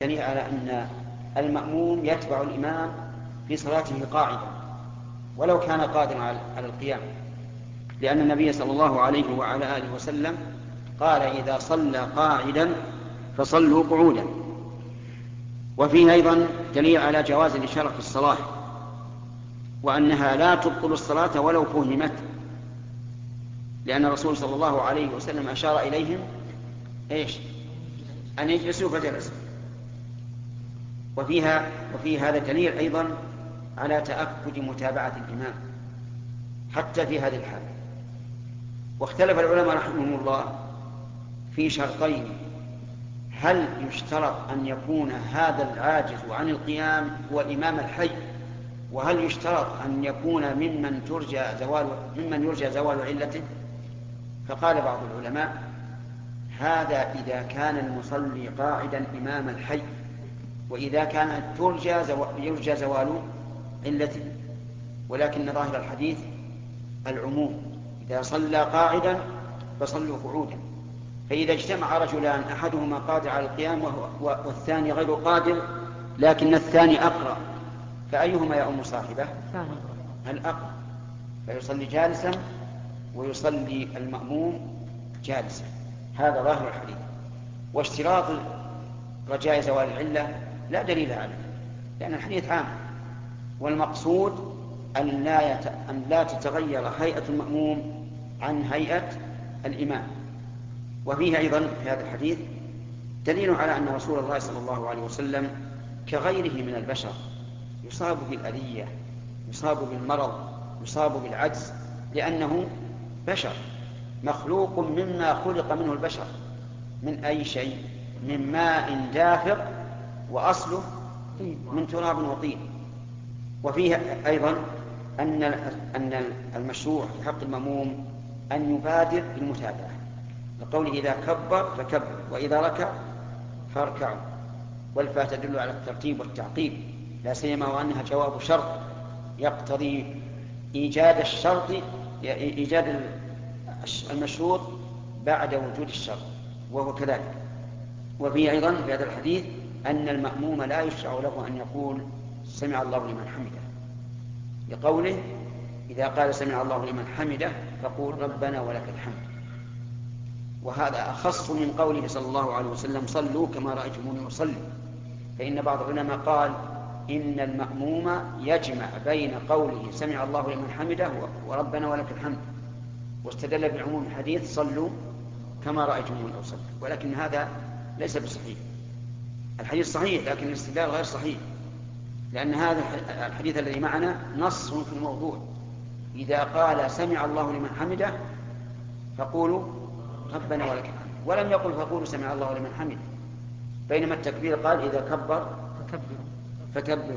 دليل على أن المأموم يتبع الإمام في صلاته قاعدا ولو كان قادرا على القيام، لأن النبي صلى الله عليه وعلى آله وسلم قال: إذا صلى قاعدا فصلوا قعودا. وفيه أيضا دليل على جواز الإشارة في الصلاة، وأنها لا تبطل الصلاة ولو فهمت، لأن الرسول صلى الله عليه وسلم أشار إليهم أن يجلسوا فجلسوا. وفي هذا دليل أيضا على تأكد متابعة الإمام حتى في هذه الحالة. واختلف العلماء رحمهم الله في شرطين: هل يشترط أن يكون هذا العاجز عن القيام هو الإمام الحي، وهل يشترط أن يكون ممن يرجى زوال علته؟ فقال بعض العلماء: هذا إذا كان المصلي قاعدا إمام الحي، وإذا كان يرجى زوال علته. ولكن ظاهر الحديث العموم: إذا صلى قاعدا فصلوا قعودا. فإذا اجتمع رجلان أحدهما قادر على القيام والثاني غير قادر، لكن الثاني أقرأ، فأيهما يؤم صاحبه؟ الأقرأ، فيصلي جالسا ويصلي المأموم جالسا. هذا ظاهر الحديث. واشتراط رجاء زوال العلة لا دليل عليه، لأن الحديث عام، والمقصود أن لا تتغير هيئة المأموم عن هيئة الإمام. وفيه أيضا في هذا الحديث دليل على أن رسول الله صلى الله عليه وسلم كغيره من البشر يصاب بالأذية، يصاب بالمرض، يصاب بالعجز، لأنه بشر مخلوق مما خلق منه البشر، من أي شيء؟ من ماء دافق وأصله من تراب وطين. وفيه أيضا أن المشروع في حق المأموم أن يبادر بالمتابعة، لقوله: إذا كبر فكبر، وإذا ركع فاركعوا. والفاء تدل على الترتيب والتعقيب، لا سيما وأنها جواب شرط يقتضي إيجاد المشروط بعد وجود الشرط، وهو كذلك. وفيه أيضا في هذا الحديث أن المأموم لا يشرع له أن يقول: سمع الله لمن حمده، لقوله: إذا قال سمع الله لمن حمده فقول: ربنا ولك الحمد. وهذا أخص من قوله صلى الله عليه وسلم: صلوا كما رأيتموني أصلي. فإن بعض العلماء قال إن المأموم يجمع بين قوله سمع الله لمن حمده وربنا ولك الحمد، واستدل بعموم الحديث: صلوا كما رأيتموني أصلي. ولكن هذا ليس بصحيح. الحديث صحيح لكن الاستدلال غير صحيح، لأن هذا الحديث الذي معنا نص في الموضوع: إذا قال سمع الله لمن حمده فقولوا ربنا ولك الحمد، ولم يقل فقولوا سمع الله لمن حمده. بينما التكبير قال: إذا كبر فكبر.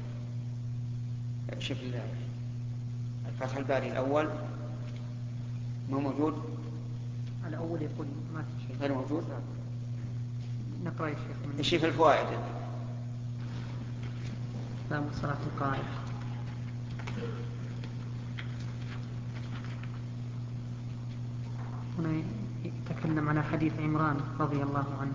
شوف الفتح الباري الأول ما موجود، الأول يقول ما في شيء غير موجود. نقرأ يا شيخ الشيء في الفوائد باب صلاة القائم. هنا يتكلم على حديث عمران رضي الله عنه.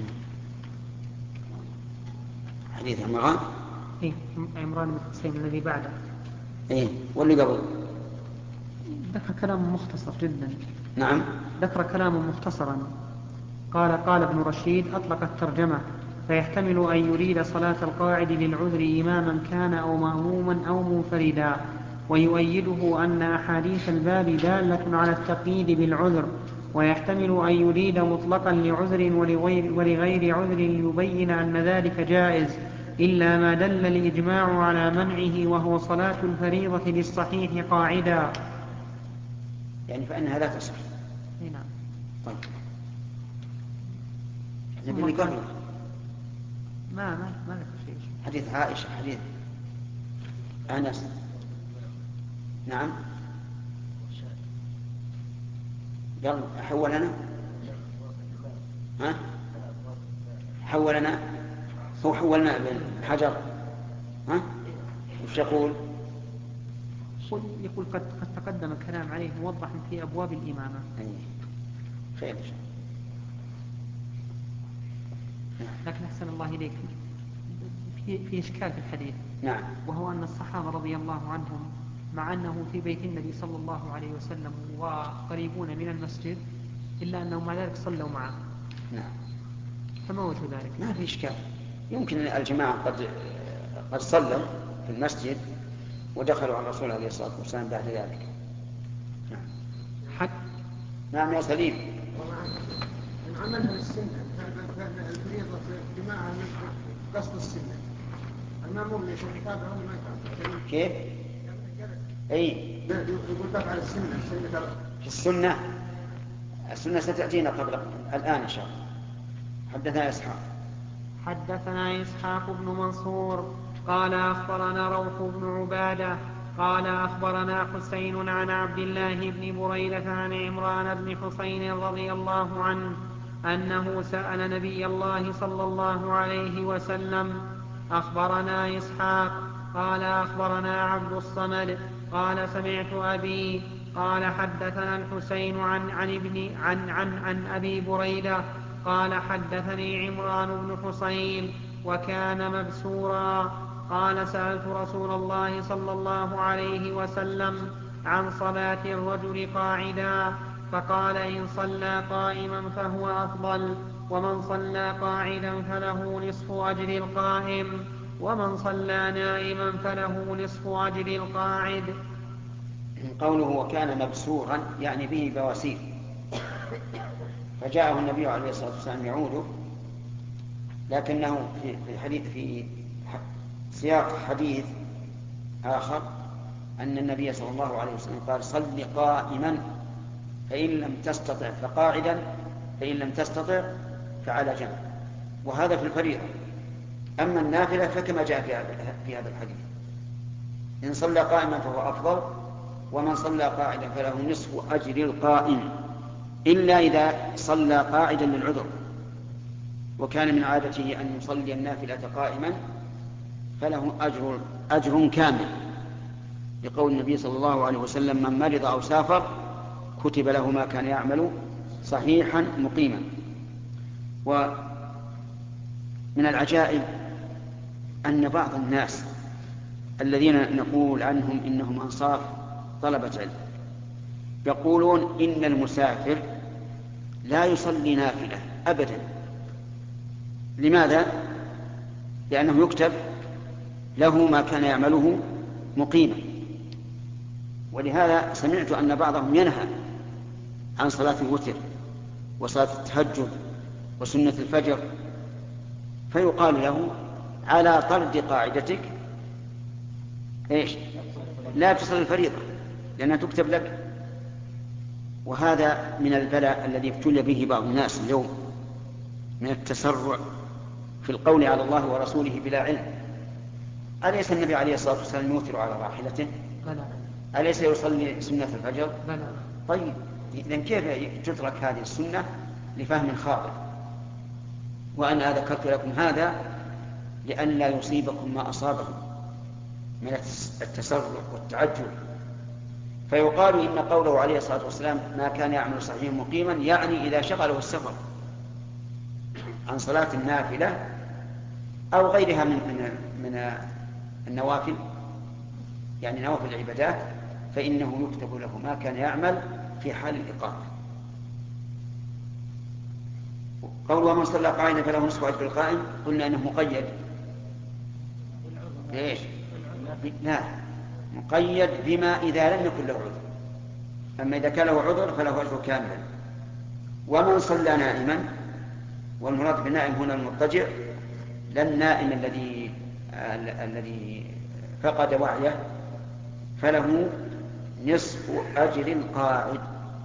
حديث عمران؟ إيه، عمران بن حسين الذي بعده. إيه، واللي قبل ذكر كلام مختصر جدا. نعم، ذكر كلام مختصرا. قال ابن رشيد: أطلق الترجمة، فيحتمل أن يريد صلاة القاعد للعذر إماما كان أو مأموما أو منفردا، ويؤيده أن أحاديث الباب دالة على التقييد بالعذر، ويحتمل أن يريد مطلقا لعذر ولغير عذر يبين أن ذلك جائز، إلا ما دل الإجماع على منعه، وهو صلاة الفريضة للصحيح قاعدا. يعني فإنها لا تصح. نعم. طيب نبي قبل ما ذكر شيء. حديث عائشة، حديث أنس. نعم، قال حولنا، حولنا، هو حولنا بالحجر. وش يقول؟ يقول قد تقدم الكلام عليه موضحا في أبواب الإمامة. خير. لكن أحسن الله إليك في إشكال في الحديث. نعم. وهو أن الصحابة رضي الله عنهم مع أنه في بيت النبي صلى الله عليه وسلم وقريبون من المسجد إلا أنهم مع ذلك صلوا معه. نعم. فما وجه ذلك؟ ما في إشكال. يمكن الجماعة قد صلوا في المسجد ودخلوا على الرسول عليه الصلاة والسلام بعد ذلك. نعم. نعم يا سليم. إن عملها للسنة الفريضة جماعة قصد السنة المأموم ليس يتابع ولا ما يتابع؟ كيف؟ أي يقول تفعل السنة في السنة ستأتينا قبل الآن إن شاء الله. حدثنا إسحاق بن منصور قال أخبرنا روح بن عبادة قال أخبرنا حسين عن عبد الله بن بريدة عن عمران بن حسين رضي الله عنه أنه سأل نبي الله صلى الله عليه وسلم. أخبرنا إسحاق قال أخبرنا عبد الصمد قال سمعت أبي قال حدثنا الحسين عن أبي بريدة قال حدثني عمران بن حسين وكان مبسورا قال سألت رسول الله صلى الله عليه وسلم عن صلاة الرجل قاعدا فقال إن صلى قائما فهو أفضل ومن صلى قاعدا فله نصف أجر القائم ومن صلى نائما فله نصف أجر القاعد. قوله وكان مبسورا يعني به بواسير، فجاءه النبي عليه الصلاة والسلام يعوده، لكنه في سياق حديث آخر أن النبي صلى الله عليه وسلم قال صل قائما فإن لم تستطع فقاعدا فإن لم تستطع فعلى جنب، وهذا في الفريضة. أما النافلة فكما جاء في هذا الحديث إن صلى قائما فهو أفضل ومن صلى قاعدا فله نصف أجر القائم، إلا إذا صلى قاعدا للعذر وكان من عادته أن يصلي النافلة قائما فله أجر كامل، لقول النبي صلى الله عليه وسلم من مرض أو سافر كتب له ما كان يعمل صحيحا مقيما. ومن العجائب أن بعض الناس الذين نقول عنهم إنهم أنصاف طلبة علم يقولون إن المسافر لا يصلي نافلة أبدا. لماذا؟ لأنه يكتب له ما كان يعمله مقيما. ولهذا سمعت أن بعضهم ينهى عن صلاة الوتر وصلاة التهجد وسنة الفجر، فيقال له على طرد قاعدتك لا تصلي الفريضة لأنها تكتب لك. وهذا من البلاء الذي ابتلي به بعض الناس اليوم من التسرع في القول على الله ورسوله بلا علم. أليس النبي عليه الصلاة والسلام يوتر على راحلته؟ أليس يصلي سنة الفجر؟ طيب إذن كيف تترك هذه السنة لفهم خاطئ؟ وأنا ذكرت لكم هذا لأن لا يصيبكم ما أصابهم من التسرع والتعجل. فيقال إن قوله عليه الصلاة والسلام ما كان يعمل صحيح مقيما يعني إذا شغله السفر عن صلاة النافلة أو غيرها من النوافل، يعني نوافل العبادات، فإنه يكتب له ما كان يعمل في حال الإقامة. قول ومن صلى قائما فله نصف أجر القائم قلنا أنه مقيد. ليش؟ لا، مقيد بما إذا لم يكن له عذر، أما إذا كان له عذر فله أجر كاملا. ومن صلى نائما، والمراد بالنائم هنا المضطجع لا النائم الذي فقد وعيه، فله نصف أجر القاعد.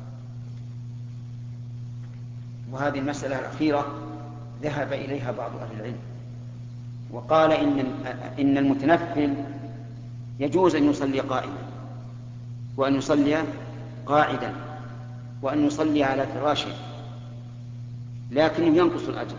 وهذه المسألة الأخيرة ذهب إليها بعض أهل العلم وقال إن المتنفل يجوز أن يصلي قائما وأن يصلي قاعدا وأن يصلي على فراشه، لكنه ينقص الأجر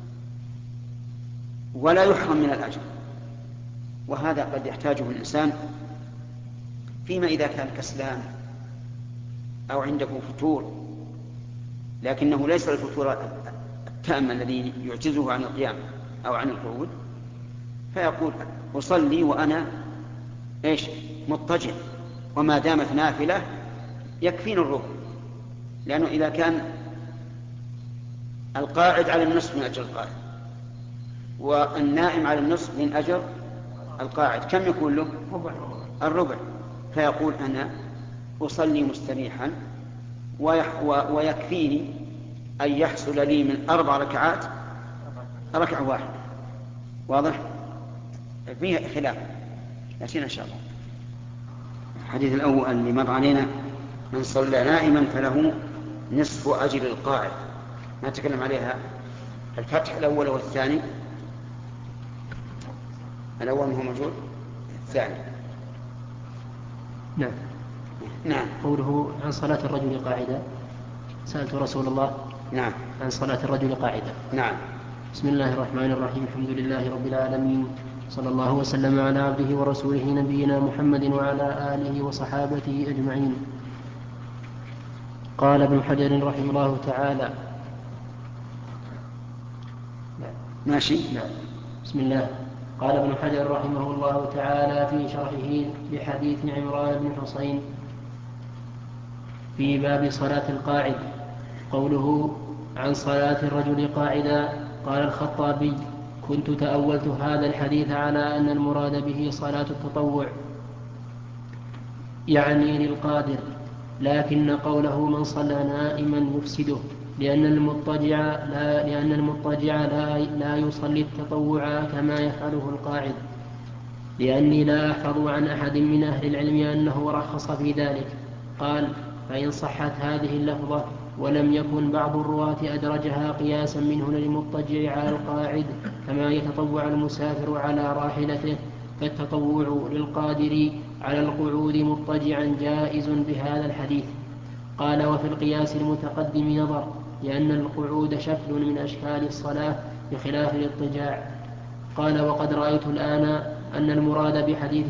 ولا يحرم من الأجر. وهذا قد يحتاجه الإنسان فيما إذا كان كسلان أو عنده فتور، لكنه ليس الفتور التام الذي يعجزه عن القيام أو عن القعود، فيقول أصلي وأنا مضطجع، وما دامت نافلة يكفيني الركوع، لأنه إذا كان القاعد على النصف من أجر القاعد والنائم على النصف من أجر القاعد، كم يكون له؟ الربع. فيقول أنا أصلي مستريحا ويكفيني أن يحصل لي من 4 ركعات ركعة واحدة. واضح؟ فيه خلاف، لكن إن شاء الله. الحديث الأول اللي مر علينا من صلى نائما فله نصف أجر القاعد، ما تكلم عليها. الفتح الأول والثاني، الأول هو موجود، الثاني نعم. قوله عن صلاة الرجل قاعدة، سألت رسول الله نعم عن صلاة الرجل قاعدة. نعم. بسم الله الرحمن الرحيم، الحمد لله رب العالمين، صلى الله وسلم على عبده ورسوله نبينا محمد وعلى آله وصحابته أجمعين. قال ابن حجر رحمه الله تعالى. ماشي. نعم. بسم الله. قال ابن حجر رحمه الله تعالى في شرحه لحديث عمران بن حصين في باب صلاة القاعد، قوله عن صلاة الرجل قاعدا. قال الخطابي: كنت تأولت هذا الحديث على أن المراد به صلاة التطوع، يعني للقادر، لكن قوله من صلى نائما يفسده، لأن المضطجع لا يصلي التطوع كما يفعله القاعد، لأني لا أحفظ عن أحد من أهل العلم أنه رخص في ذلك. قال: فإن صحت هذه اللفظة ولم يكن بعض الرواة أدرجها قياسا منه للمضطجع على القاعد كما يتطوع المسافر على راحلته، فالتطوع للقادر على القعود مضطجعا جائز بهذا الحديث. قال: وفي القياس المتقدم نظر، لأن القعود شكل من أشكال الصلاة بخلاف الاضطجاع. قال: وقد رأيت الآن أن المراد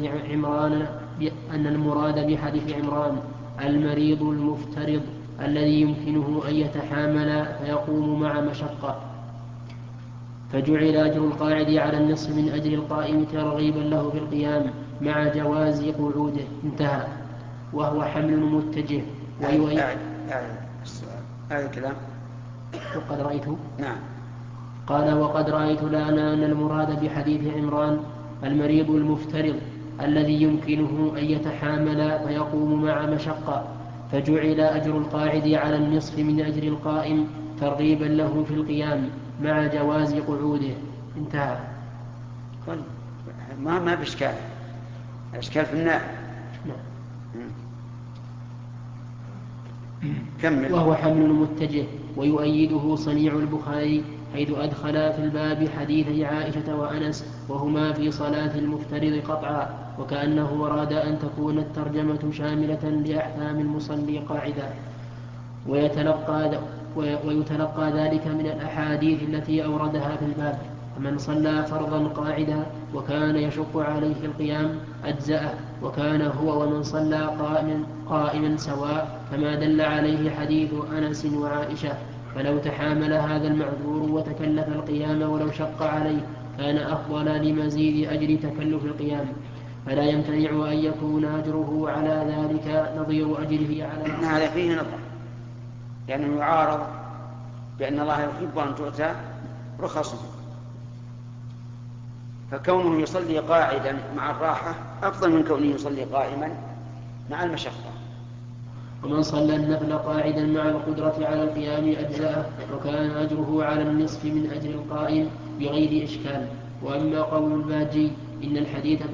بحديث عمران المريض المفترض الذي يمكنه أن يتحامل فيقوم مع مشقة، فجعل أجر القاعد على النصف من أجر القائم ترغيبا له في القيام مع جواز قعوده. انتهى. وهو حمل متجه الكلام. وقد رأيت. نعم. قال: وقد رأيت الآن أن المراد بحديث عمران المريض المفترض الذي يمكنه أن يتحامل فيقوم مع مشقة، فجعل أجر القاعد على النصف من أجر القائم ترغيبا له في القيام مع جواز قعوده. انتهى. ما بإشكال، الإشكال في النائم. كمل. وهو حمل متجه، ويؤيده صنيع البخاري حيث أدخل في الباب حديثي عائشة وأنس وهما في صلاة المفترض قطعا، وكأنه أراد أن تكون الترجمة شاملة لأحكام المصلي قاعدا، ويتلقى ذلك من الأحاديث التي أوردها في الباب. فمن صلى فرضا قاعدا وكان يشق عليه القيام أجزأه، وكان هو ومن صلى قائما سواء، كما دل عليه حديث أنس وعائشة. فلو تحامل هذا المعذور وتكلف القيام ولو شق عليه كان أفضل لمزيد أجر تكلف القيام، فلا يمتنع أن يكون أجره على ذلك نظير أجره على هذا فيه نظر، لأنه يعارض بأن الله يحب أن تؤتى رخصه، فكونه يصلي قاعدا مع الراحة أفضل من كونه يصلي قائما مع المشقة. ومن صلى النفل قاعدا مع القدرة على القيام أجزاءه، وكان أجره على النصف من أجر القائم بغير إشكال. وأما قول الباجي إن الحديث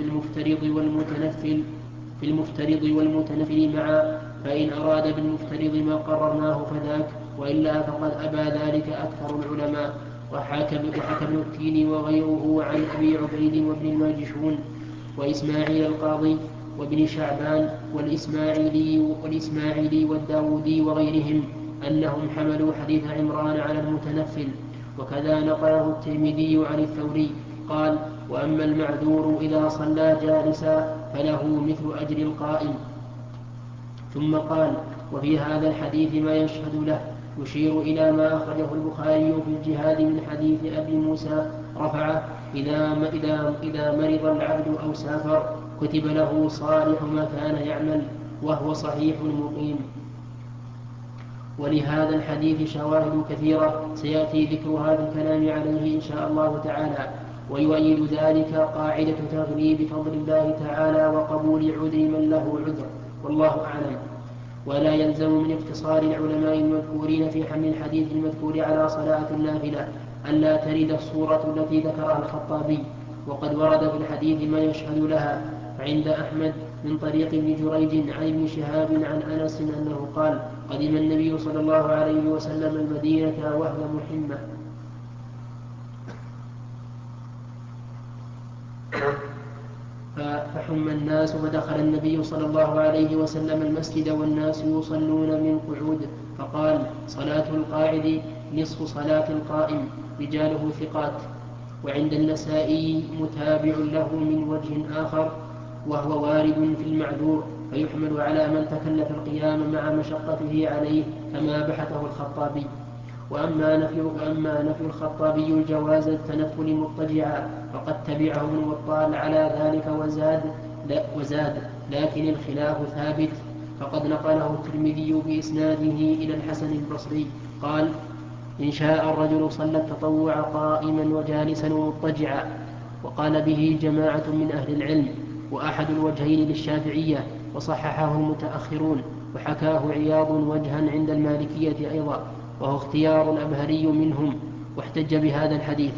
في المفترض والمتنفل معا، فإن أراد بالمفترض ما قررناه فذاك، وإلا فقد أبى ذلك أكثر العلماء. وحكى ابن التين وغيره عن أبي عبيد وابن الماجشون وإسماعيل القاضي وابن شعبان والإسماعيلي والداودي وغيرهم أنهم حملوا حديث عمران على المتنفل. وكذا نقله الترمذي عن الثوري قال: وأما المعذور إذا صلى جالسا فله مثل أجر القائم. ثم قال: وفي هذا الحديث ما يشهد له، يشير إلى ما أخرجه البخاري في الجهاد من حديث أبي موسى رفعه: إذا مرض العبد أو سافر كتب له صالح ما كان يعمل، وهو صحيح مقيم. ولهذا الحديث شواهد كثيرة سيأتي ذكرها في الكلام عليه إن شاء الله تعالى. ويؤيد ذلك قاعدة تغليب فضل الله تعالى وقبول عذر من له عذر، والله أعلم. ولا يلزم من اقتصار العلماء المذكورين في حمل الحديث المذكور على صلاة النافلة ألا ترد الصورة التي ذكرها الخطابي، وقد ورد في الحديث ما يشهد لها. فعند أحمد من طريق ابن جريج عن ابن شهاب عن أنس أنه قال: قدم النبي صلى الله عليه وسلم المدينة وهي محمة، فحم الناس، فدخل النبي صلى الله عليه وسلم المسجد والناس يصلون من قعود، فقال: صلاة القاعد نصف صلاة القائم، رجاله ثقات. وعند النسائي متابع له من وجه آخر وهو وارد في المعذور، فيحمل على من تكلف القيام مع مشقته عليه كما بحثه الخطابي. وأما نفي الخطابي الجواز التنفل مضطجعا فقد تبعه ابن بطال على ذلك وزاد، لكن الخلاف ثابت، فقد نقله الترمذي بإسناده إلى الحسن البصري قال: إن شاء الرجل صلى التطوع قائما وجالسا ومضطجعا. وقال به جماعة من أهل العلم، وأحد الوجهين للشافعية، وصححه المتأخرون، وحكاه عياض وجها عند المالكية أيضا، وهو اختيار الأبهري منهم، واحتج بهذا الحديث.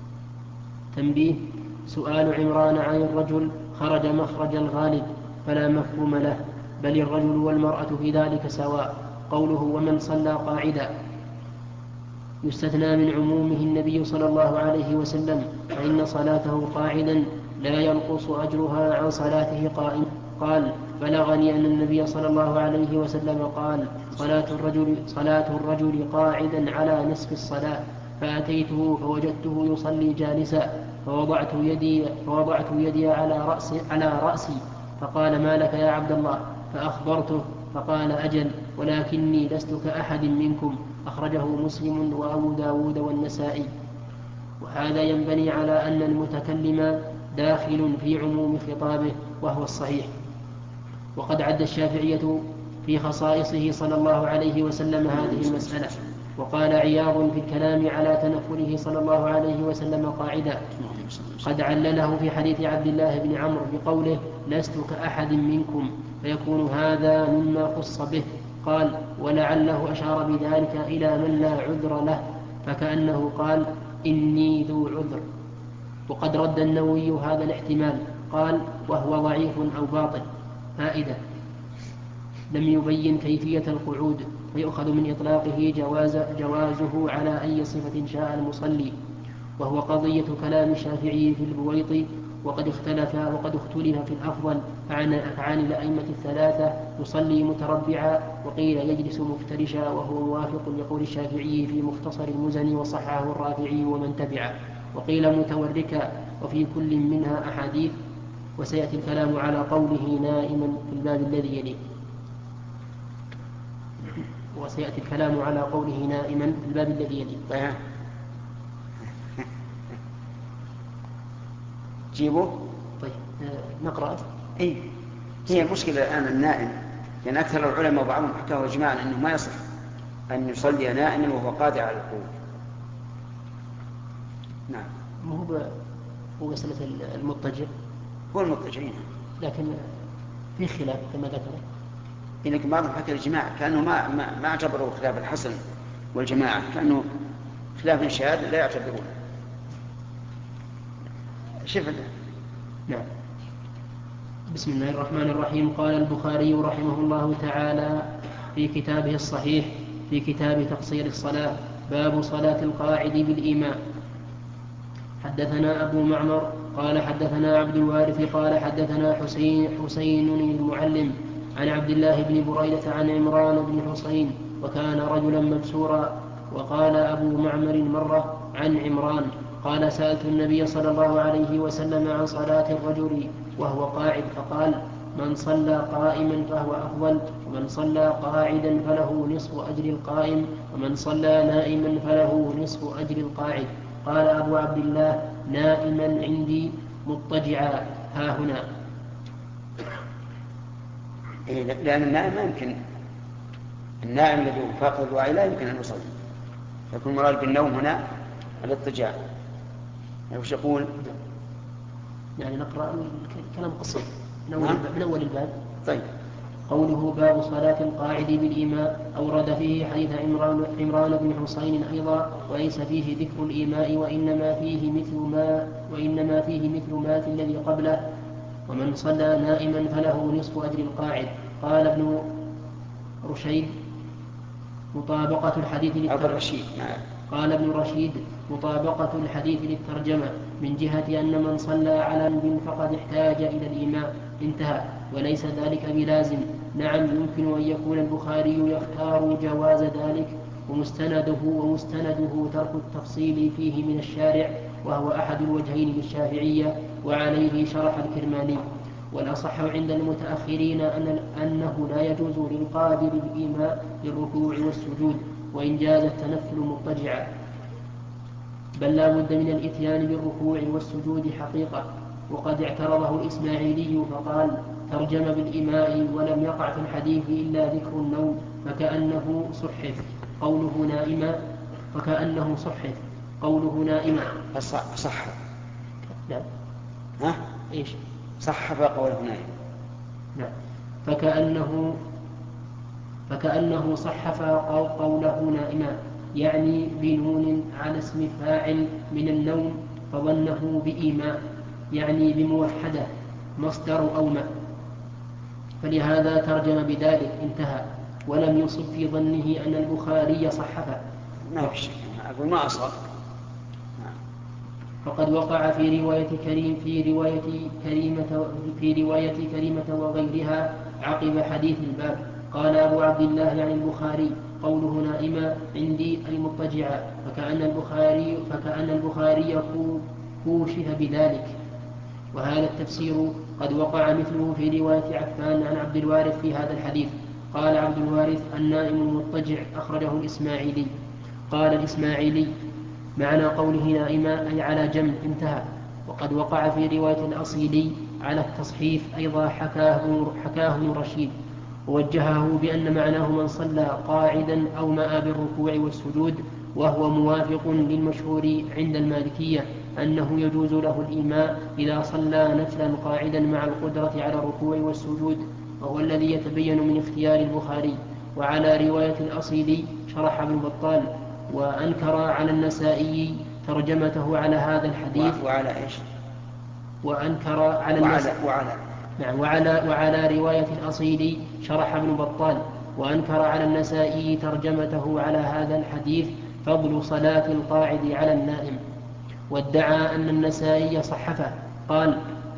تنبيه: سؤال عمران عن الرجل خرج مخرج الغالب فلا مفهوم له، بل الرجل والمرأة في ذلك سواء. قوله ومن صلى قاعدا يستثنى من عمومه النبي صلى الله عليه وسلم، فإن صلاته قاعدا لا ينقص أجرها عن صلاته قائما. قال: بلغني أن النبي صلى الله عليه وسلم قال: صلاة الرجل قاعدا على نصف الصلاة، فأتيته فوجدته يصلي جالسا، فوضعت يدي على رأسي، فقال: ما لك يا عبد الله؟ فأخبرته، فقال: أجل، ولكني لست كأحد منكم. أخرجه مسلم وأبو داود والنسائي. وهذا ينبني على أن المتكلم داخل في عموم خطابه، وهو الصحيح. وقد عد الشافعية في خصائصه صلى الله عليه وسلم هذه المسألة. وقال عياض في الكلام على تنفله صلى الله عليه وسلم قاعدا: قد علله في حديث عبد الله بن عمرو بقوله: لست كأحد منكم، فيكون هذا مما خص به. قال: ولعله أشار بذلك إلى من لا عذر له، فكأنه قال: إني ذو عذر. وقد رد النووي هذا الاحتمال، قال: وهو ضعيف أو باطل. فائدة: لم يبين كيفية القعود، فيؤخذ من إطلاقه جوازه على أي صفة شاء المصلي، وهو قضية كلام الشافعي في البويط. وقد اختلف في الأفضل، فعن الأئمة الثلاثة يصلي متربعا، وقيل يجلس مفترشا، وهو موافق لقول الشافعي في مختصر المزني، وصححه الرافعي ومن تبعه. وقيل متوركا، وفي كل منها أحاديث، وسيأتي الكلام على قوله نائما في الباب الذي يليه. جيبوا. طيب نقرأ. هي المشكلة الآن النائم، لأن أكثر العلماء وبعضهم حكاه إجماعا أنه ما يصح أن يصلي نائما وهو قادر على القعود. نعم. هو مسألة المضطجع، هو المضطجعين، لكن في خلاف كما ذكر. لكن بعضهم حكى الإجماع، كأنه ما اعتبروا خلاف الحسن والجماعة، كأنه خلاف شاذ لا يعتبرون. شوف. نعم. بسم الله الرحمن الرحيم. قال البخاري رحمه الله تعالى في كتابه الصحيح في كتاب تقصير الصلاة: باب صلاة القاعد بالإمام. حدثنا أبو معمر قال حدثنا عبد الوارث قال حدثنا حسين المعلم عن عبد الله بن بريدة عن عمران بن حسين، وكان رجلا مبسورا. وقال أبو معمر مرة عن عمران قال: سألت النبي صلى الله عليه وسلم عن صلاة الرجل وهو قاعد، فقال: من صلى قائما فهو أفضل، ومن صلى قاعدا فله نصف أجر القائم، ومن صلى نائما فله نصف أجر القاعد. قال أبو عبد الله: نائما عندي مضطجعا ها هنا. لأن النائم ما يمكن، النائم الذي فاقد الوعي لا يمكن أن يصلي، يكون مراد بالنوم هنا الاضطجاع. وش يقول؟ يعني نقرأ كلام قصير من أول الباب. طيب. قوله: باب صلاة القاعد بالإيماء. أورد فيه حديث عمران بن حسين أيضا، وليس فيه ذكر الإيماء، وإنما فيه مثل ما في الذي قبله. ومن صلى نائما فله نصف أجر القاعد. قال ابن رشيد: مطابقة الحديث قال ابن رشيد: مطابقة الحديث للترجمة من جهة أن من صلى على جنب فقد احتاج إلى الإيماء. انتهى. وليس ذلك بلازم. نعم، يمكن أن يكون البخاري يختار جواز ذلك، ومستنده ترك التفصيل فيه من الشارع، وهو أحد الوجهين للشافعية، وعليه شرح الكرماني. والأصح عند المتأخرين أنه لا يجوز للقادر الإيماء للركوع والسجود، وإن جاز التنفل مضطجعا، بل لا بد من الإتيان بالركوع والسجود حقيقة. وقد اعترضه الإسماعيلي فقال: ترجم بالإيماء ولم يقع في الحديث إلا ذكر النوم، فكأنه صحف قوله نائما. صح. لا. ها؟ إيش؟ صحف قوله نائما. نعم. فكأنه صحف قوله نائما، يعني بنون على اسم فاعل من النوم، فظنه بإيماء، يعني بموحدة مصدر أومأ، فلهذا ترجم بذلك. انتهى. ولم يصب في ظنه أن البخاري صحفه. ما في شيء، أقول ما أصاب. فقد وقع في رواية كريمة وغيرها عقب حديث الباب. قال أبو عبد الله يعني البخاري: قوله نائما عندي أي مضطجعا، فكأن البخاري كوشف بذلك. وهذا التفسير قد وقع مثله في رواية عفان عن عبد الوارث في هذا الحديث. قال عبد الوارث: النائم المضطجع، أخرجه الإسماعيلي. قال الإسماعيلي: معنى قوله نائما أي على جنب. انتهى. وقد وقع في رواية الأصيلي على التصحيف أيضا، حكاه ابن رشيد، ووجهه بأن معناه من صلى قاعدا أومأ بالركوع والسجود، وهو موافق للمشهور عند المالكية أنه يجوز له الإيماء إذا صلى نفلا قاعدا مع القدرة على الركوع والسجود، وهو الذي يتبين من اختيار البخاري. وعلى رواية الأصيلي شرح ابن بطال، وأنكر على النسائي ترجمته على هذا الحديث. وعلى إيش؟ وأنكر على النسائي. نعم. وعلى رواية الأصيلي شرح ابن بطال، وأنكر على النسائي ترجمته على هذا الحديث: فضل صلاة القاعد على النائم، وادعى أن النسائي صحفه. قال: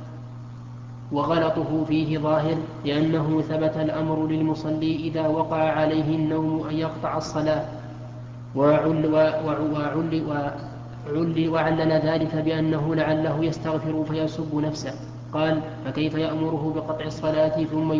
وغلطه فيه ظاهر، لأنه ثبت الأمر للمصلي إذا وقع عليه النوم أن يقطع الصلاة، وعلل ذلك بأنه لعله يستغفر فيسب نفسه. قال: فكيف يأمره بقطع الصلاة ثم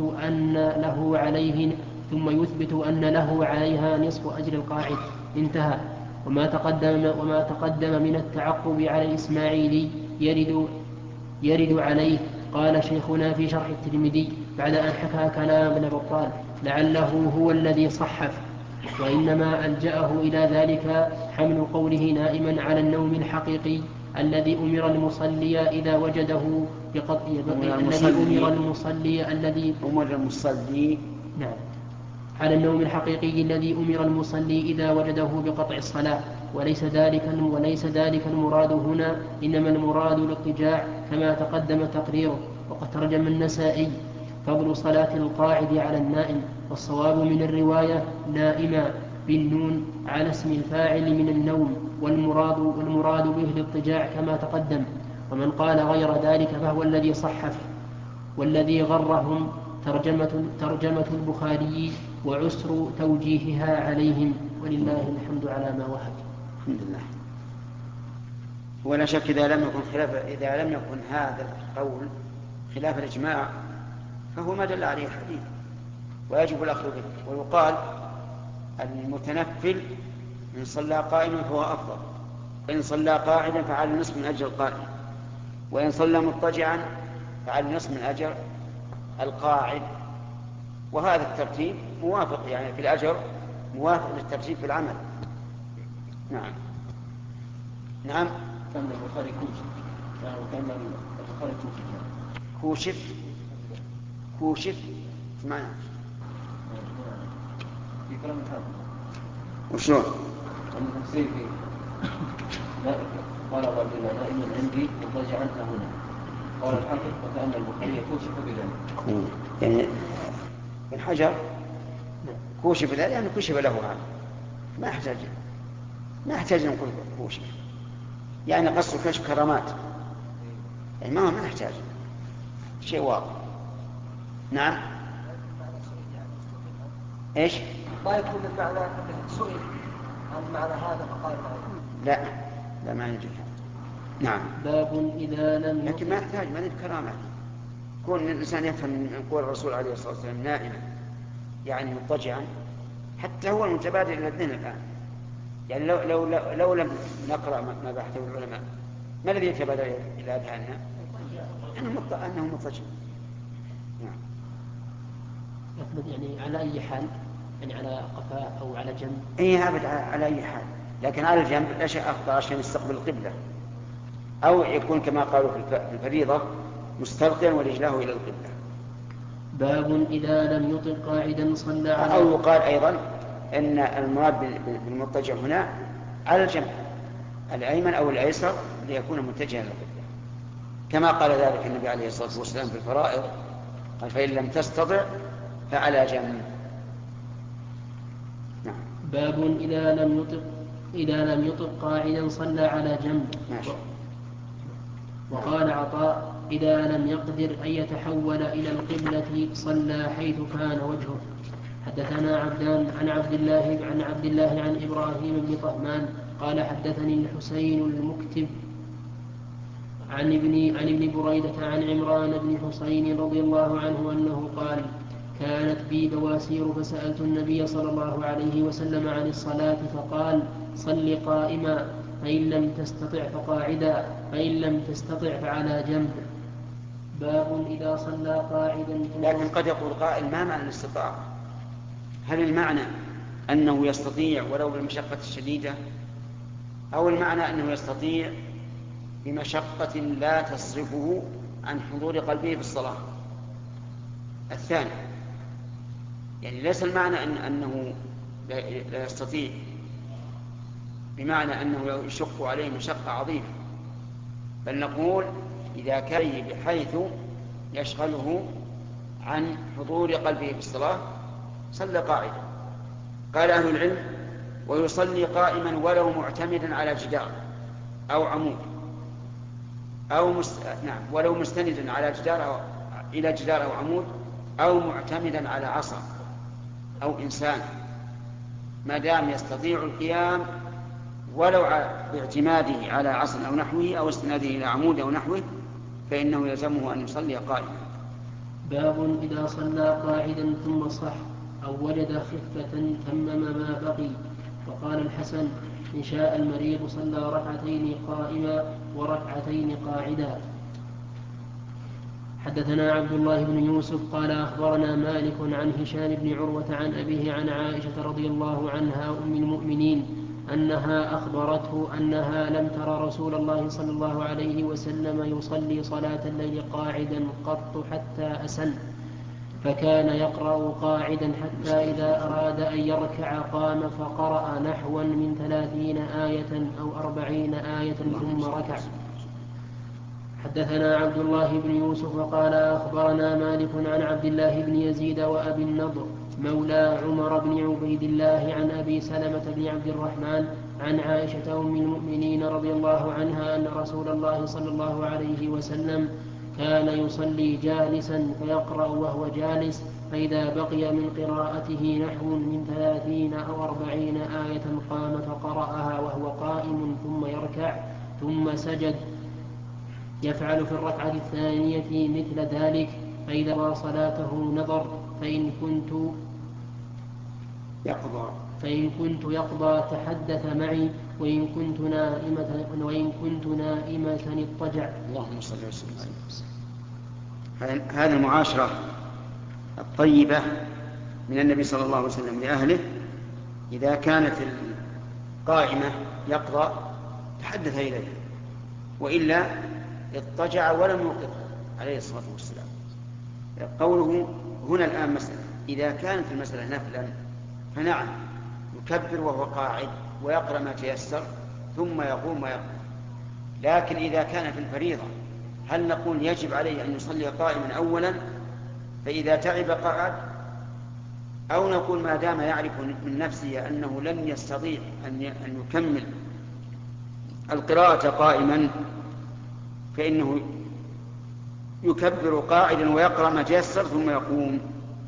يثبت أن له عليها نصف أجر القاعد؟ انتهى. وما تقدم من التعقب على الإسماعيلي يرد عليه. قال شيخنا في شرح الترمذي بعد أن حكى كلام ابن بطال: لعله هو الذي صحف، وإنما ألجأه إلى ذلك حمل قوله نائما على النوم الحقيقي الذي أمر المصلي إذا وجده على النوم الحقيقي الذي أمر المصلي إذا وجده بقطع الصلاة، وليس ذلك المراد هنا، إنما المراد الاضطجاع كما تقدم تقريره. وقد ترجم النسائي: فضل صلاة القاعد على النائم، والصواب من الرواية نائما بالنون على اسم الفاعل من النوم، والمراد به الاضطجاع كما تقدم. ومن قال غير ذلك فهو الذي صحف، والذي غرهم ترجمة البخاري وعسر توجيهها عليهم، ولله الحمد على ما وهب. الحمد لله. ولا شك إذا لم يكن هذا القول خلاف الإجماع فهو ما دل عليه الحديث ويجب الأخذ به. ويقال المتنفل إن صلى قائما فهو أفضل، وإن صلى قاعدا فعلى نصف من أجر القائم، وإن صلى مضطجعا فعلى نصف من أجر القاعد. وهذا الترتيب موافق يعني في الأجر موافق للترتيب في العمل. نعم. نعم. كان البخاري كان البخاري كوشف معنى في كلام الحافظ وشلون؟ أن تفسير فيه قال أبو عبد الله نائم عندي مضطجعا هنا. قال الحافظ وكأن البخاري كوشف بذلك. يعني من حجر كوشف بذلك يعني كوشف له هذا، ما يحتاج نقول كوشف، يعني قصد كشف كرامات، يعني ما نحتاج شيء واضح. نعم. ايش؟ ما يكون المعنى سئل عن معنى هذا فقال لا ما يجوز. نعم. باب إذا لم لكن ما يحتاج ما كرامة. كون الإنسان يفهم من قول الرسول عليه الصلاة والسلام نائما يعني مضطجعا، حتى هو المتبادر إلى الذهن الآن. يعني لو لم نقرأ ما بحثه العلماء ما الذي يتبادر إلى أذهاننا؟ أنه مضطجع. نعم. يعني على أي حال؟ يعني على قفاه أو على جنب؟ هذا على أي حال، لكن على الجنب لا شيء أفضل عشان يستقبل القبلة، أو يكون كما قالوا في الفريضة مستلقيا ورجلاه إلى القبلة. باب إذا لم يطل قاعدا صلى على، أو يقال أيضا أن المراد بالمضطجع هنا على الجنب الأيمن أو الأيسر ليكون متجها إلى القبلة، كما قال ذلك النبي عليه الصلاة والسلام في الفرائض، قال فإن لم تستطع فعلى جنب. نعم. باب إذا لم يطل قاعدا صلى على جنب. ماشي. وقال عطاء إذا لم يقدر أن يتحول إلى القبلة صلى حيث كان وجهه. حدثنا عبدان عن عبد الله عن إبراهيم بن طهمان قال حدثني الحسين المكتب عن ابن بريدة عن عمران بن حسين رضي الله عنه أنه قال كانت بي بواسير فسألت النبي صلى الله عليه وسلم عن الصلاة فقال صل قائما فإن لم تستطع فقاعدا فإن لم تستطع فعلى جنب. باب إذا صلى قاعدا. لكن قد يقول قائل ما معنى الاستطاعة؟ هل المعنى أنه يستطيع ولو بالمشقة الشديدة، أو المعنى أنه يستطيع بمشقة لا تصرفه عن حضور قلبه في الصلاة؟ الثاني، يعني ليس المعنى أنه لا يستطيع بمعنى أنه يشق عليه مشقة عظيمة، بل نقول إذا كان بحيث يشغله عن حضور قلبه في الصلاة صلى قاعدا. قال أهل العلم ويصلي قائما ولو معتمدا على جدار أو عمود ولو مستندا على جدار إلى جدار أو عمود أو معتمدا على عصا أو إنسان، ما دام يستطيع القيام ولو باعتماده على عصا أو نحوه أو استناده إلى عمود أو نحوه فإنه يلزمه أن يصلي قائما. باب إذا صلى قاعدا ثم صح أو وجد خفة تمم ما بقي. وقال الحسن إن شاء المريض صلى ركعتين قائما وركعتين قاعدا. حدثنا عبد الله بن يوسف قال أخبرنا مالك عن هشام بن عروة عن أبيه عن عائشة رضي الله عنها أم المؤمنين أنها أخبرته أنها لم تر رسول الله صلى الله عليه وسلم يصلي صلاة الليل قاعدا قط حتى أسن، فكان يقرأ قاعدا حتى إذا أراد أن يركع قام فقرأ نحوا من 30 آية أو 40 آية ثم ركع. حدثنا عبد الله بن يوسف قال أخبرنا مالك عن عبد الله بن يزيد وأبي النضر مولى عمر بن عبيد الله عن أبي سلمة بن عبد الرحمن عن عائشة أم المؤمنين رضي الله عنها أن رسول الله صلى الله عليه وسلم كان يصلي جالسا فيقرأ وهو جالس، فإذا بقي من قراءته نحو من 30 أو 40 آية قام فقرأها وهو قائم ثم يركع ثم سجد، يفعل في الركعة الثانية مثل ذلك فإذا قضى صلاته نظر فإن كنت يقضى تحدث معي وإن كنت نائمة اضطجع. اللهم صل وسلم عليه. هذه المعاشرة الطيبة من النبي صلى الله عليه وسلم لأهله، إذا كانت القائمة يقضى تحدث إليه، وإلا اضطجع ولم يوقظ عليه الصلاة والسلام. قوله هنا الآن مسألة، إذا كانت المسألة نفلا فنعم يكبر وهو قاعد ويقرأ ما تيسر ثم يقوم ويقرأ. لكن إذا كان في الفريضة هل نقول يجب عليه أن يصلي قائما أولا فإذا تعب قعد، أو نقول ما دام يعرف من نفسه أنه لن يستطيع أن يكمل القراءة قائما فإنه يكبر قاعدا ويقرأ ما تيسر ثم يقوم؟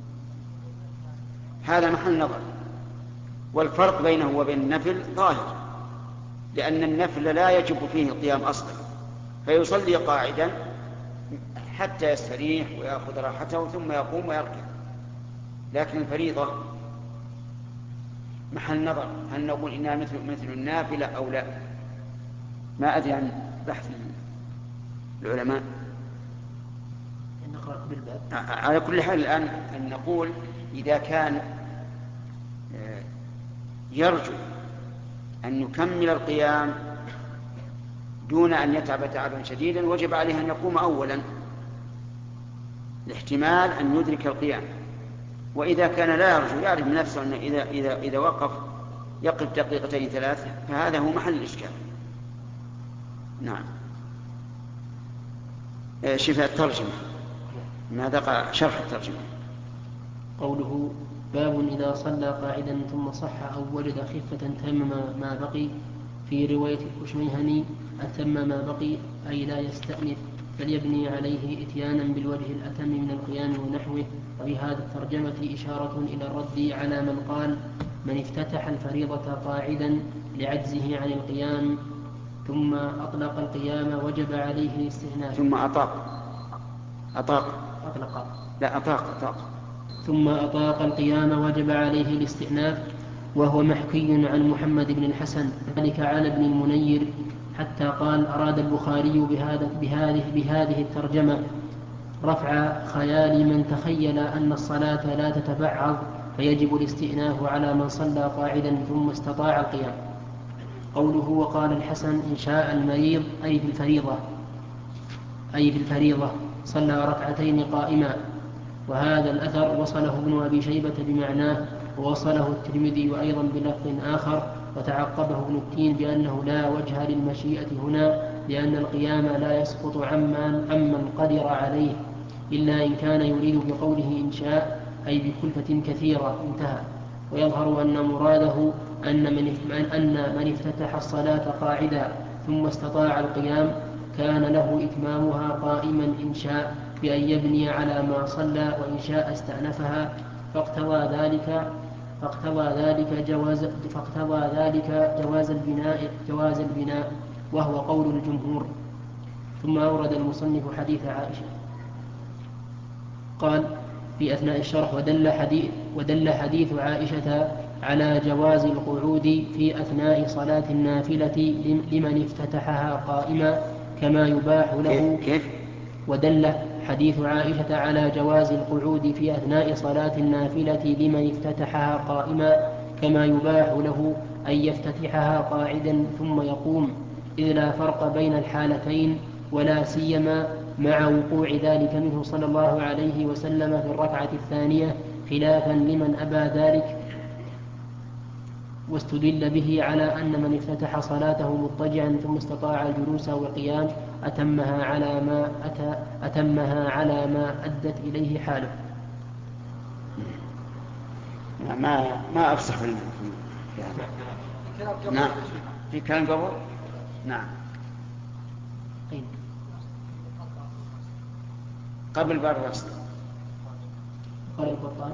هذا محل نظر، والفرق بينه وبين النفل ظاهر، لأن النفل لا يجب فيه القيام أصلا، فيصلي قاعدا حتى يستريح ويأخذ راحته ثم يقوم ويركع. لكن الفريضة محل نظر، هل نقول إنها مثل النافلة أو لا؟ ما أدري عن بحث العلماء. نقرأ بالباب. على كل حال الآن أن نقول إذا كان يرجو أن يكمل القيام دون أن يتعب تعبا شديدا وجب عليه أن يقوم أولا لاحتمال أن يدرك القيام. وإذا كان لا يرجو، يعرف من نفسه أن إذا وقف يقف دقيقتين ثلاثة، فهذا هو محل الإشكال. نعم. شفاء الترجمة، ماذا شرح الترجمة؟ قوله باب إذا صلى قاعدا ثم صح أو وجد خفة تم ما بقي. في رواية الكشميهني أتم ما بقي أي لا يستأنف، فليبني عليه إتيانا بالوجه الأتم من القيام ونحوه. وفي هذه الترجمة إشارة إلى الرد على من قال من افتتح الفريضة قاعدا لعجزه عن القيام ثم أطلق القيام وجب عليه الاستئناف. ثم ثم أطاق القيام وجب عليه الاستئناف، وهو محكي عن محمد بن الحسن ذلك على ابن المنير، حتى قال أراد البخاري بهذه الترجمة رفع خيال من تخيل أن الصلاة لا تتبعض فيجب الاستئناف على من صلى قاعدا ثم استطاع القيام. قوله وقال الحسن إن شاء المريض أي في الفريضة صلى ركعتين قائما. وهذا الأثر وصله ابن أبي شيبة بمعناه، ووصله الترمذي وأيضا بلفظ آخر، وتعقبه ابن التين بأنه لا وجه للمشيئة هنا، لأن القيام لا يسقط عمن قدر عليه إلا إن كان يريد بقوله إن شاء أي بكلفة كثيرة. انتهى. ويظهر أن مراده أن من افتتح الصلاة قاعدا ثم استطاع القيام كان له إتمامها قائما إن شاء بأن يبني على ما صلى، وإن شاء استأنفها، فاقتضى ذلك جواز البناء وهو قول الجمهور. ثم أورد المصنف حديث عائشة. قال في أثناء الشرح ودل حديث عائشة على جواز القعود في أثناء صلاة النافلة لمن افتتحها قائما كما يباح له. ودل حديث عائشة على جواز القعود في أثناء صلاة النافلة لمن افتتحها قائما كما يباح له أن يفتتحها قاعدا ثم يقوم، إذ لا فرق بين الحالتين، ولا سيما مع وقوع ذلك منه صلى الله عليه وسلم في الركعة الثانية، خلافا لمن أبى ذلك. واستدل به على أن من افتتح صلاته مضطجعا ثم استطاع الجلوس والقيام أتمها على ما أدت إليه حاله. ما أفسح في نعم في كلام قبل. نعم قبل باب الغسل. قال البطال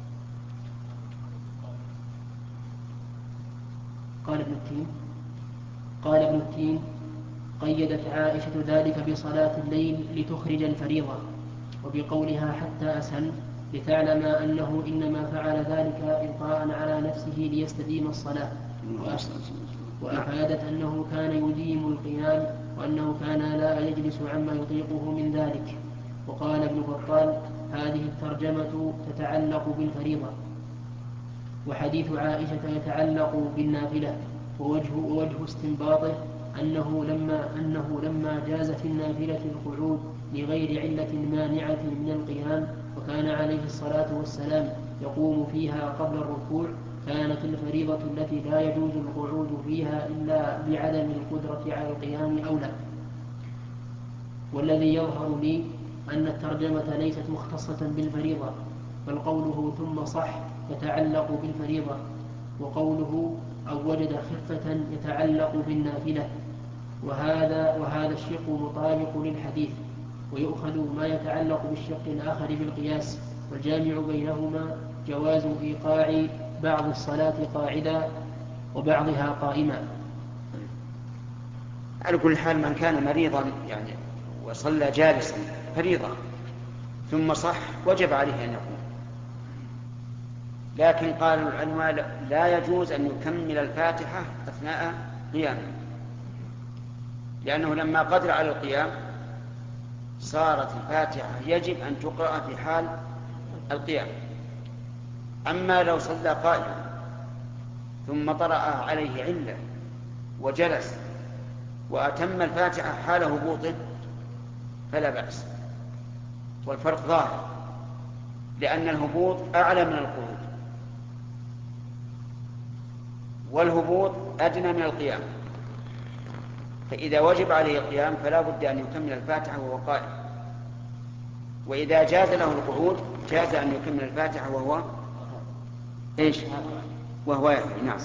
قال ابن التين قيدت عائشة ذلك بصلاة الليل لتخرج الفريضة، وبقولها حتى أسهل لتعلم أنه إنما فعل ذلك إلقاء على نفسه ليستديم الصلاة، وأفادت أنه كان يديم القيام وأنه كان لا يجلس عما يطيقه من ذلك. وقال ابن بطال: هذه الترجمة تتعلق بالفريضة، وحديث عائشة يتعلق بالنافلة، ووجه استنباطه أنه لما جاز في النافلة القعود لغير علة مانعة من القيام، وكان عليه الصلاة والسلام يقوم فيها قبل الركوع، كانت الفريضة التي لا يجوز القعود فيها إلا بعدم القدرة على القيام أولى. والذي يظهر لي أن الترجمة ليست مختصة بالفريضة، بل قوله ثم صح يتعلق بالفريضة، وقوله أو وجد خفة يتعلق بالنافلة، وهذا الشق مطابق للحديث، ويؤخذ ما يتعلق بالشق الآخر بالقياس، والجامع بينهما جواز إيقاع بعض الصلاة قاعدا وبعضها قائما. على كل حال من كان مريضا يعني وصلى جالسا فريضة ثم صح وجب عليه أن يقوم، لكن قال العلماء لا يجوز أن يكمل الفاتحة أثناء قيامه، لأنه لما قدر على القيام صارت الفاتحة يجب أن تقرأ في حال القيام. أما لو صلى قائما ثم طرأ عليه علة وجلس وأتم الفاتحة حال هبوطه فلا بأس، والفرق ظاهر، لأن الهبوط أعلى من القعود، والهبوط أدنى من القيام، فإذا وجب عليه القيام فلا بد أن يكمل الفاتحة وهو قائم، وإذا جاز له القعود جاز أن يكمل الفاتحة وهو إيش؟ وهو يهوي. نعم.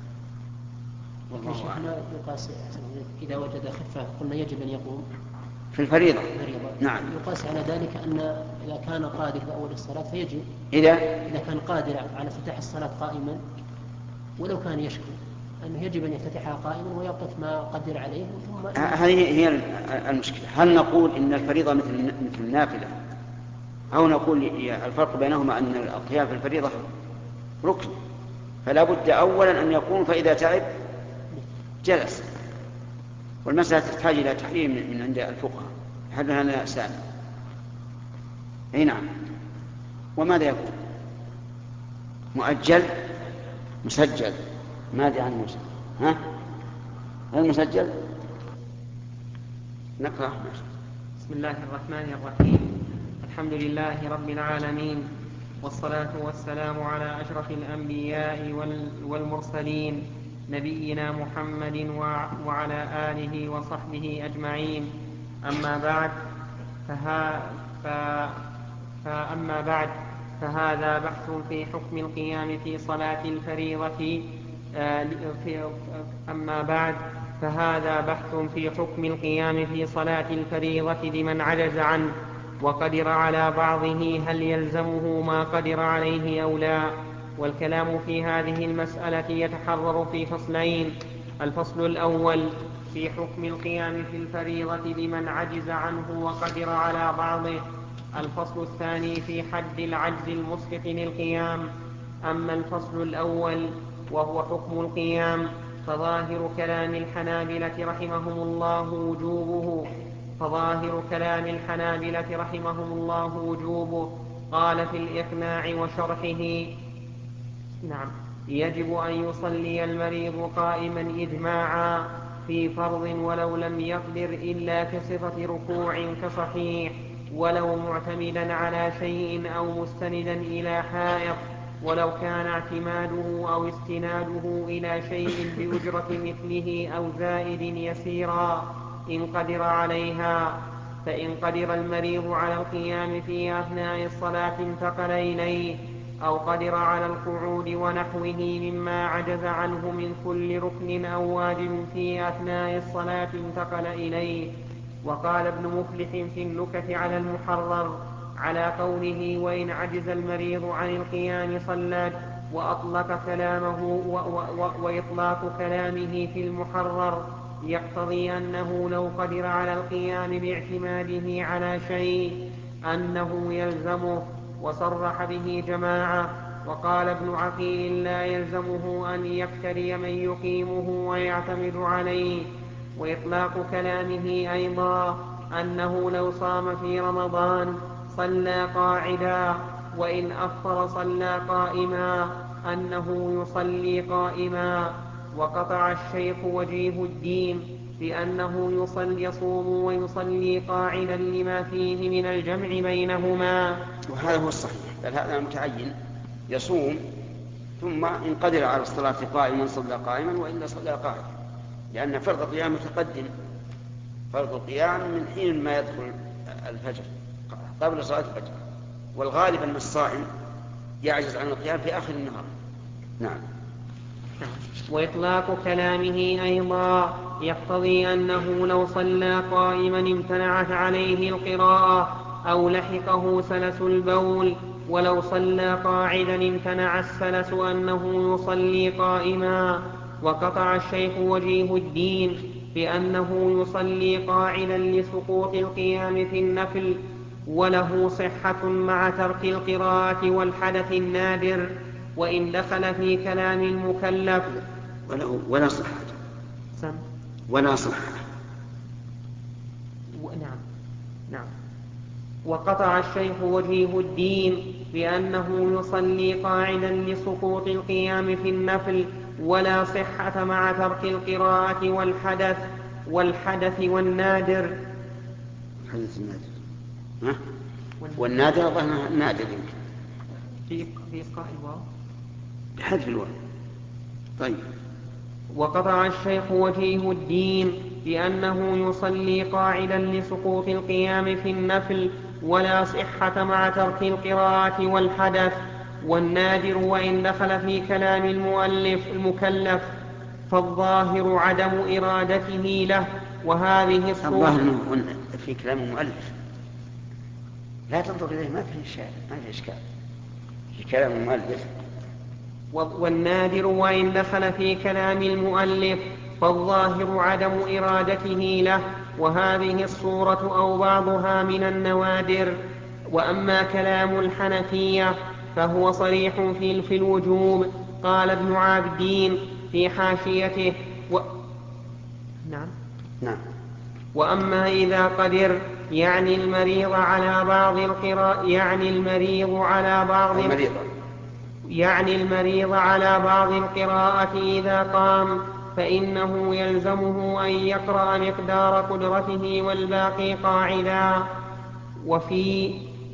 شيخنا يقاس إذا وجد خفة قلنا يجب أن يقوم في الفريضة. نعم. يقاس على ذلك أن إذا كان قادر في أول الصلاة فيجب، إذا كان قادر على افتتاح الصلاة قائما ولو كان يشكو أنه يجب أن يفتتحها قائما ويقف ما قدر عليه. ثم هذه هي المشكلة، هل نقول إن الفريضة مثل النافلة، أو نقول الفرق بينهما أن القيام في الفريضة ركن، فلا بد أولا أن يقوم، فإذا تعب جلس، والمسألة تحتاج إلى تحريم من عند الفقهاء حلها لنا سامي. أي نعم. وماذا يكون؟ مؤجل مسجل؟ ماذا عن المسجل؟ ها؟ المسجل نقرأ. بسم الله الرحمن الرحيم. الحمد لله رب العالمين، والصلاة والسلام على أشرف الأنبياء والمرسلين نبينا محمد وعلى آله وصحبه أجمعين. أما بعد فهذا بحث في حكم القيام في صلاة الفريضة. أما بعد فهذا بحث في حكم القيام في صلاة الفريضة لمن عجز عنه وقدر على بعضه، هل يلزمه ما قدر عليه أو لا؟ والكلام في هذه المسألة يتحرر في فصلين: الفصل الأول في حكم القيام في الفريضة لمن عجز عنه وقدر على بعضه، الفصل الثاني في حد العجز المسقط للقيام. أما الفصل الأول وهو حكم القيام فظاهر كلام الحنابلة رحمهم الله وجوبه. قال في الإقناع وشرحه: نعم، يجب أن يصلي المريض قائما إجماعا في فرض ولو لم يقدر إلا كصفة ركوع كصحيح، ولو معتمدا على شيء أو مستندا إلى حائط، ولو كان اعتماده أو استناده إلى شيء بأجرة مثله أو زائد يسيرا إن قدر عليها. فإن قدر المريض على القيام في أثناء الصلاة انتقل إليه، أو قدر على القعود ونحوه مما عجز عنه من كل ركن أو واجب في أثناء الصلاة انتقل إليه. وقال ابن مفلح في النكت على المحرر على قوله: وإن عجز المريض عن القيام صلى، وإطلاق كلامه في المحرر يقتضي أنه لو قدر على القيام باعتماده على شيء أنه يلزمه، وصرح به جماعة. وقال ابن عقيل لا يلزمه أن يفتري من يقيمه ويعتمد عليه. وإطلاق كلامه أيضا أنه لو صام في رمضان صلى قاعدا وإن أفطر صلى قائما أنه يصلي قائما. وقطع الشيخ وجيه الدين بأنه يصوم ويصلي قاعدا لما فيه من الجمع بينهما. وهذا هو الصحيح، بل هذا المتعين يصوم ثم إن قدر على الصلاة قائما صلى قائما وإلا صلى قاعدا، لأن فرض القيام متقدم. فرض القيام من حين ما يدخل الفجر قبل صلاة الفجر، والغالب أن الصائم يعجز عن القيام في آخر النهار. نعم. وإطلاق كلامه أيضا يقتضي أنه لو صلى قائما امتنعت عليه القراءة أو لحقه سلس البول، ولو صلى قاعدا امتنع السلس أنه يصلي قائما. وقطع الشيخ وجيه الدين بأنه يصلي قاعدا لسقوط القيام في النفل، وله صحة مع ترك القراءة والحدث النادر، وإن دخل في كلام المكلف ولا صحة ولا صحة. نعم. وقطع الشيخ وجيه الدين بأنه يصلي قاعدا لسقوط القيام في النفل، ولا صحة مع ترك القراءة والحدث والنادر. الحدث النادر والنادر ظهر نادر يمكن في إسقاط الواو بحذف الواو. طيب. وقطع الشيخ وجيه الدين بأنه يصلي قاعدا لسقوط القيام في النفل، ولا صحة مع ترك القراءة والحدث والنادر، وإن دخل في كلام المكلف فالظاهر عدم إرادته له. وهذه الظاهر في كلام المؤلف لا تنظر إليه، ما في إشكال في كلام المؤلف. والنادر وإن دخل في كلام المؤلف فالظاهر عدم إرادته له، وهذه الصورة أو بعضها من النوادر. وأما كلام الحنفية فهو صريح في الوجوب. قال ابن عابدين في حاشيته نعم. وأما إذا قدر يعني المريض على بعض القراءة إذا قام فإنه يلزمه أن يقرأ مقدار قدرته والباقي قاعدا. وفي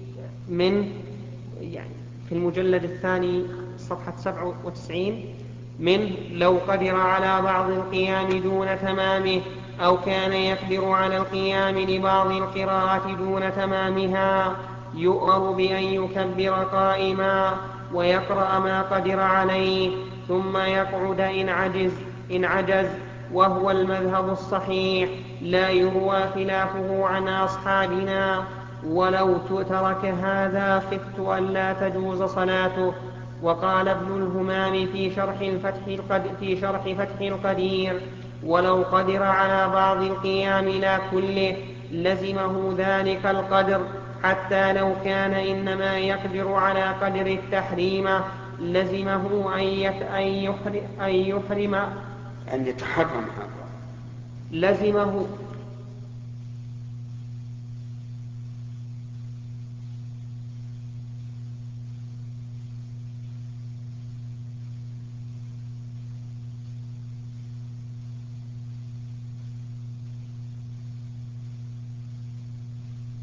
في المجلد الثاني صفحة 97 منه لو قدر على بعض القيام دون تمامه أو كان يقدر على القيام لبعض القراءة دون تمامها يؤمر بأن يكبر قائما ويقرأ ما قدر عليه ثم يقعد إن عجز، وهو المذهب الصحيح لا يروى خلافه عن أصحابنا. ولو ترك هذا خفت أن لا تجوز صلاته. وقال ابن الهمام في شرح فتح القدير ولو قدر على بعض القيام لا كله لزمه ذلك القدر، حتى لو كان إنما يقدر على قدر التحريم لزمه أن يحرم